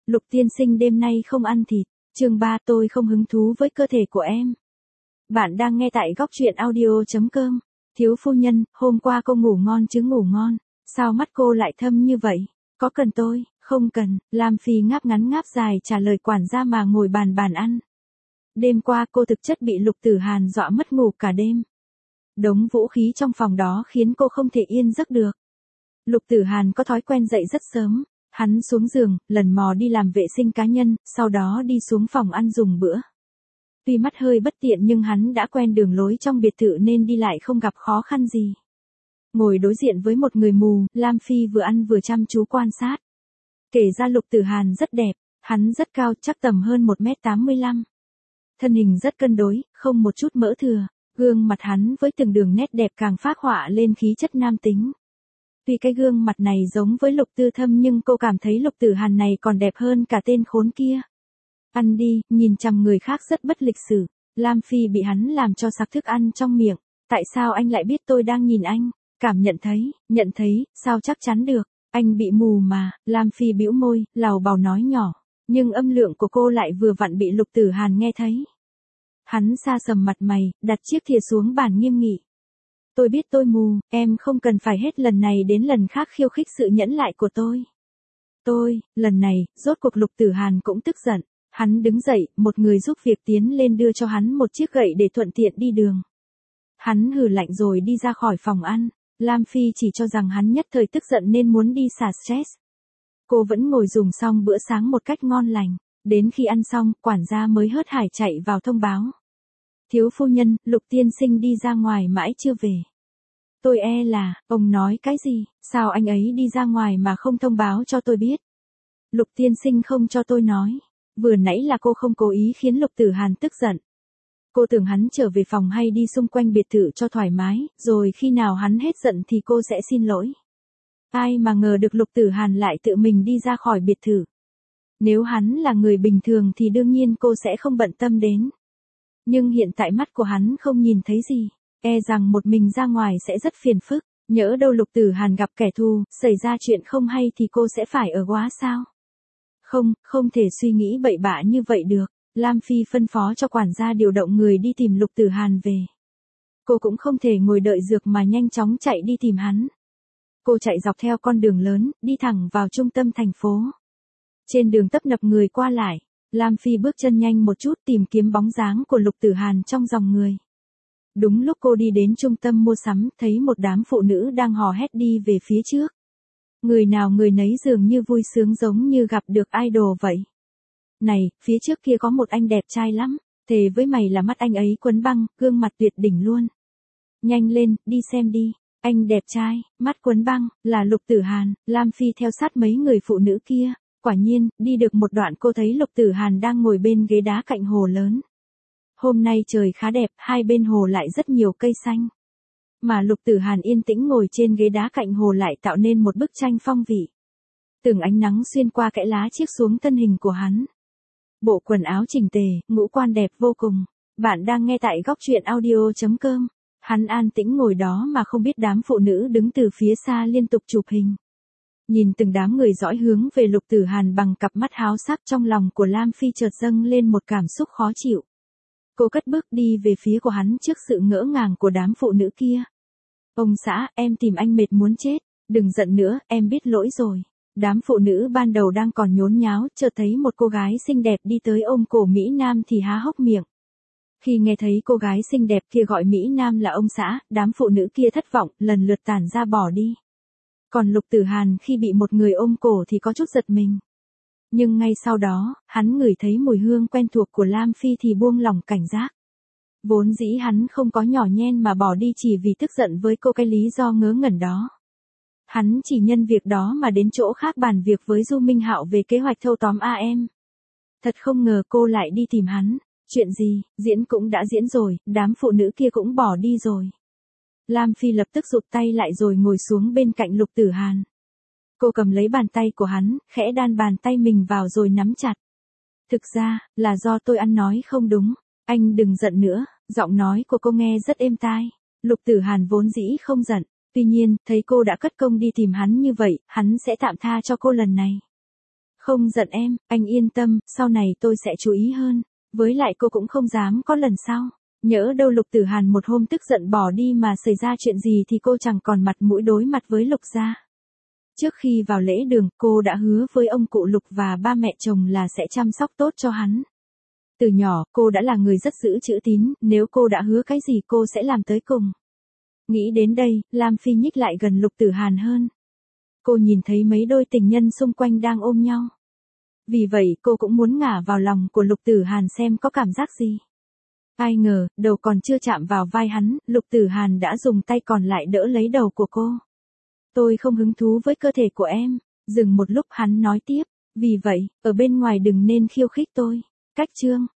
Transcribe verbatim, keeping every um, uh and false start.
Lục tiên sinh đêm nay không ăn thịt. Chương ba tôi không hứng thú với cơ thể của em. Bạn đang nghe tại góc truyện audio chấm com. Thiếu phu nhân, hôm qua cô ngủ ngon chứ ngủ ngon. Sao mắt cô lại thâm như vậy? Có cần tôi? Không cần. Lam Phi ngáp ngắn ngáp dài trả lời quản gia mà ngồi bàn bàn ăn. Đêm qua cô thực chất bị Lục Tử Hàn dọa mất ngủ cả đêm. Đống vũ khí trong phòng đó khiến cô không thể yên giấc được. Lục Tử Hàn có thói quen dậy rất sớm. Hắn xuống giường, lần mò đi làm vệ sinh cá nhân, sau đó đi xuống phòng ăn dùng bữa. Tuy mắt hơi bất tiện nhưng hắn đã quen đường lối trong biệt thự nên đi lại không gặp khó khăn gì. Ngồi đối diện với một người mù, Lam Phi vừa ăn vừa chăm chú quan sát. Kể ra Lục Tử Hàn rất đẹp, hắn rất cao, chắc tầm hơn một mét tám mươi lăm. Thân hình rất cân đối, không một chút mỡ thừa, gương mặt hắn với từng đường nét đẹp càng phác họa lên khí chất nam tính. Tuy cái gương mặt này giống với Lục Tư Thâm nhưng cô cảm thấy Lục Tử Hàn này còn đẹp hơn cả tên khốn kia. Ăn đi, nhìn chằm người khác rất bất lịch sự. Lam Phi bị hắn làm cho sặc thức ăn trong miệng. Tại sao anh lại biết tôi đang nhìn anh? Cảm nhận thấy, nhận thấy, sao chắc chắn được. Anh bị mù mà. Lam Phi bĩu môi, lào bào nói nhỏ. Nhưng âm lượng của cô lại vừa vặn bị Lục Tử Hàn nghe thấy. Hắn sa sầm mặt mày, đặt chiếc thìa xuống bàn nghiêm nghị. Tôi biết tôi mù, em không cần phải hết lần này đến lần khác khiêu khích sự nhẫn nại của tôi. Tôi, lần này, rốt cuộc Lục Tử Hàn cũng tức giận. Hắn đứng dậy, một người giúp việc tiến lên đưa cho hắn một chiếc gậy để thuận tiện đi đường. Hắn hừ lạnh rồi đi ra khỏi phòng ăn. Lam Phi chỉ cho rằng hắn nhất thời tức giận nên muốn đi xả stress. Cô vẫn ngồi dùng xong bữa sáng một cách ngon lành. Đến khi ăn xong, quản gia mới hớt hải chạy vào thông báo. Thiếu phu nhân, Lục tiên sinh đi ra ngoài mãi chưa về. Tôi e là, ông nói cái gì, sao anh ấy đi ra ngoài mà không thông báo cho tôi biết. Lục tiên sinh không cho tôi nói. Vừa nãy là cô không cố ý khiến Lục Tử Hàn tức giận. Cô tưởng hắn trở về phòng hay đi xung quanh biệt thự cho thoải mái, rồi khi nào hắn hết giận thì cô sẽ xin lỗi. Ai mà ngờ được Lục Tử Hàn lại tự mình đi ra khỏi biệt thự. Nếu hắn là người bình thường thì đương nhiên cô sẽ không bận tâm đến. Nhưng hiện tại mắt của hắn không nhìn thấy gì, e rằng một mình ra ngoài sẽ rất phiền phức, nhỡ đâu Lục Tử Hàn gặp kẻ thù, xảy ra chuyện không hay thì cô sẽ phải ở quá sao? Không, không thể suy nghĩ bậy bạ như vậy được. Lam Phi phân phó cho quản gia điều động người đi tìm Lục Tử Hàn về. Cô cũng không thể ngồi đợi dược mà nhanh chóng chạy đi tìm hắn. Cô chạy dọc theo con đường lớn, đi thẳng vào trung tâm thành phố. Trên đường tấp nập người qua lại, Lam Phi bước chân nhanh một chút tìm kiếm bóng dáng của Lục Tử Hàn trong dòng người. Đúng lúc cô đi đến trung tâm mua sắm, thấy một đám phụ nữ đang hò hét đi về phía trước. Người nào người nấy dường như vui sướng giống như gặp được idol vậy. Này, phía trước kia có một anh đẹp trai lắm, thề với mày là mắt anh ấy quấn băng, gương mặt tuyệt đỉnh luôn. Nhanh lên, đi xem đi. Anh đẹp trai, mắt quấn băng, là Lục Tử Hàn. Lam Phi theo sát mấy người phụ nữ kia. Quả nhiên, đi được một đoạn cô thấy Lục Tử Hàn đang ngồi bên ghế đá cạnh hồ lớn. Hôm nay trời khá đẹp, hai bên hồ lại rất nhiều cây xanh. Mà Lục Tử Hàn yên tĩnh ngồi trên ghế đá cạnh hồ lại tạo nên một bức tranh phong vị. Từng ánh nắng xuyên qua kẽ lá chiếc xuống thân hình của hắn. Bộ quần áo chỉnh tề, ngũ quan đẹp vô cùng. Bạn đang nghe tại góc truyện audio chấm com. Hắn an tĩnh ngồi đó mà không biết đám phụ nữ đứng từ phía xa liên tục chụp hình. Nhìn từng đám người dõi hướng về Lục Tử Hàn bằng cặp mắt háo sắc, trong lòng của Lam Phi chợt dâng lên một cảm xúc khó chịu. Cô cất bước đi về phía của hắn trước sự ngỡ ngàng của đám phụ nữ kia. Ông xã, em tìm anh mệt muốn chết, đừng giận nữa, em biết lỗi rồi. Đám phụ nữ ban đầu đang còn nhốn nháo, chợt thấy một cô gái xinh đẹp đi tới ôm cổ Mỹ Nam thì há hốc miệng. Khi nghe thấy cô gái xinh đẹp kia gọi Mỹ Nam là ông xã, đám phụ nữ kia thất vọng, lần lượt tản ra bỏ đi. Còn Lục Tử Hàn khi bị một người ôm cổ thì có chút giật mình. Nhưng ngay sau đó, hắn ngửi thấy mùi hương quen thuộc của Lam Phi thì buông lỏng cảnh giác. Vốn dĩ hắn không có nhỏ nhen mà bỏ đi chỉ vì tức giận với cô cái lý do ngớ ngẩn đó. Hắn chỉ nhân việc đó mà đến chỗ khác bàn việc với Du Minh Hạo về kế hoạch thâu tóm a em. Thật không ngờ cô lại đi tìm hắn. Chuyện gì, diễn cũng đã diễn rồi, đám phụ nữ kia cũng bỏ đi rồi. Lam Phi lập tức rụt tay lại rồi ngồi xuống bên cạnh Lục Tử Hàn. Cô cầm lấy bàn tay của hắn, khẽ đan bàn tay mình vào rồi nắm chặt. Thực ra, là do tôi ăn nói không đúng. Anh đừng giận nữa, giọng nói của cô nghe rất êm tai. Lục Tử Hàn vốn dĩ không giận. Tuy nhiên, thấy cô đã cất công đi tìm hắn như vậy, hắn sẽ tạm tha cho cô lần này. Không giận em, anh yên tâm, sau này tôi sẽ chú ý hơn. Với lại cô cũng không dám có lần sau. Nhỡ đâu Lục Tử Hàn một hôm tức giận bỏ đi mà xảy ra chuyện gì thì cô chẳng còn mặt mũi đối mặt với Lục gia. Trước khi vào lễ đường, cô đã hứa với ông cụ Lục và ba mẹ chồng là sẽ chăm sóc tốt cho hắn. Từ nhỏ, cô đã là người rất giữ chữ tín, nếu cô đã hứa cái gì cô sẽ làm tới cùng. Nghĩ đến đây, Lam Phi nhích lại gần Lục Tử Hàn hơn. Cô nhìn thấy mấy đôi tình nhân xung quanh đang ôm nhau. Vì vậy cô cũng muốn ngả vào lòng của Lục Tử Hàn xem có cảm giác gì. Ai ngờ, đầu còn chưa chạm vào vai hắn, Lục Tử Hàn đã dùng tay còn lại đỡ lấy đầu của cô. Tôi không hứng thú với cơ thể của em. Dừng một lúc hắn nói tiếp. Vì vậy, ở bên ngoài đừng nên khiêu khích tôi. Cách chương.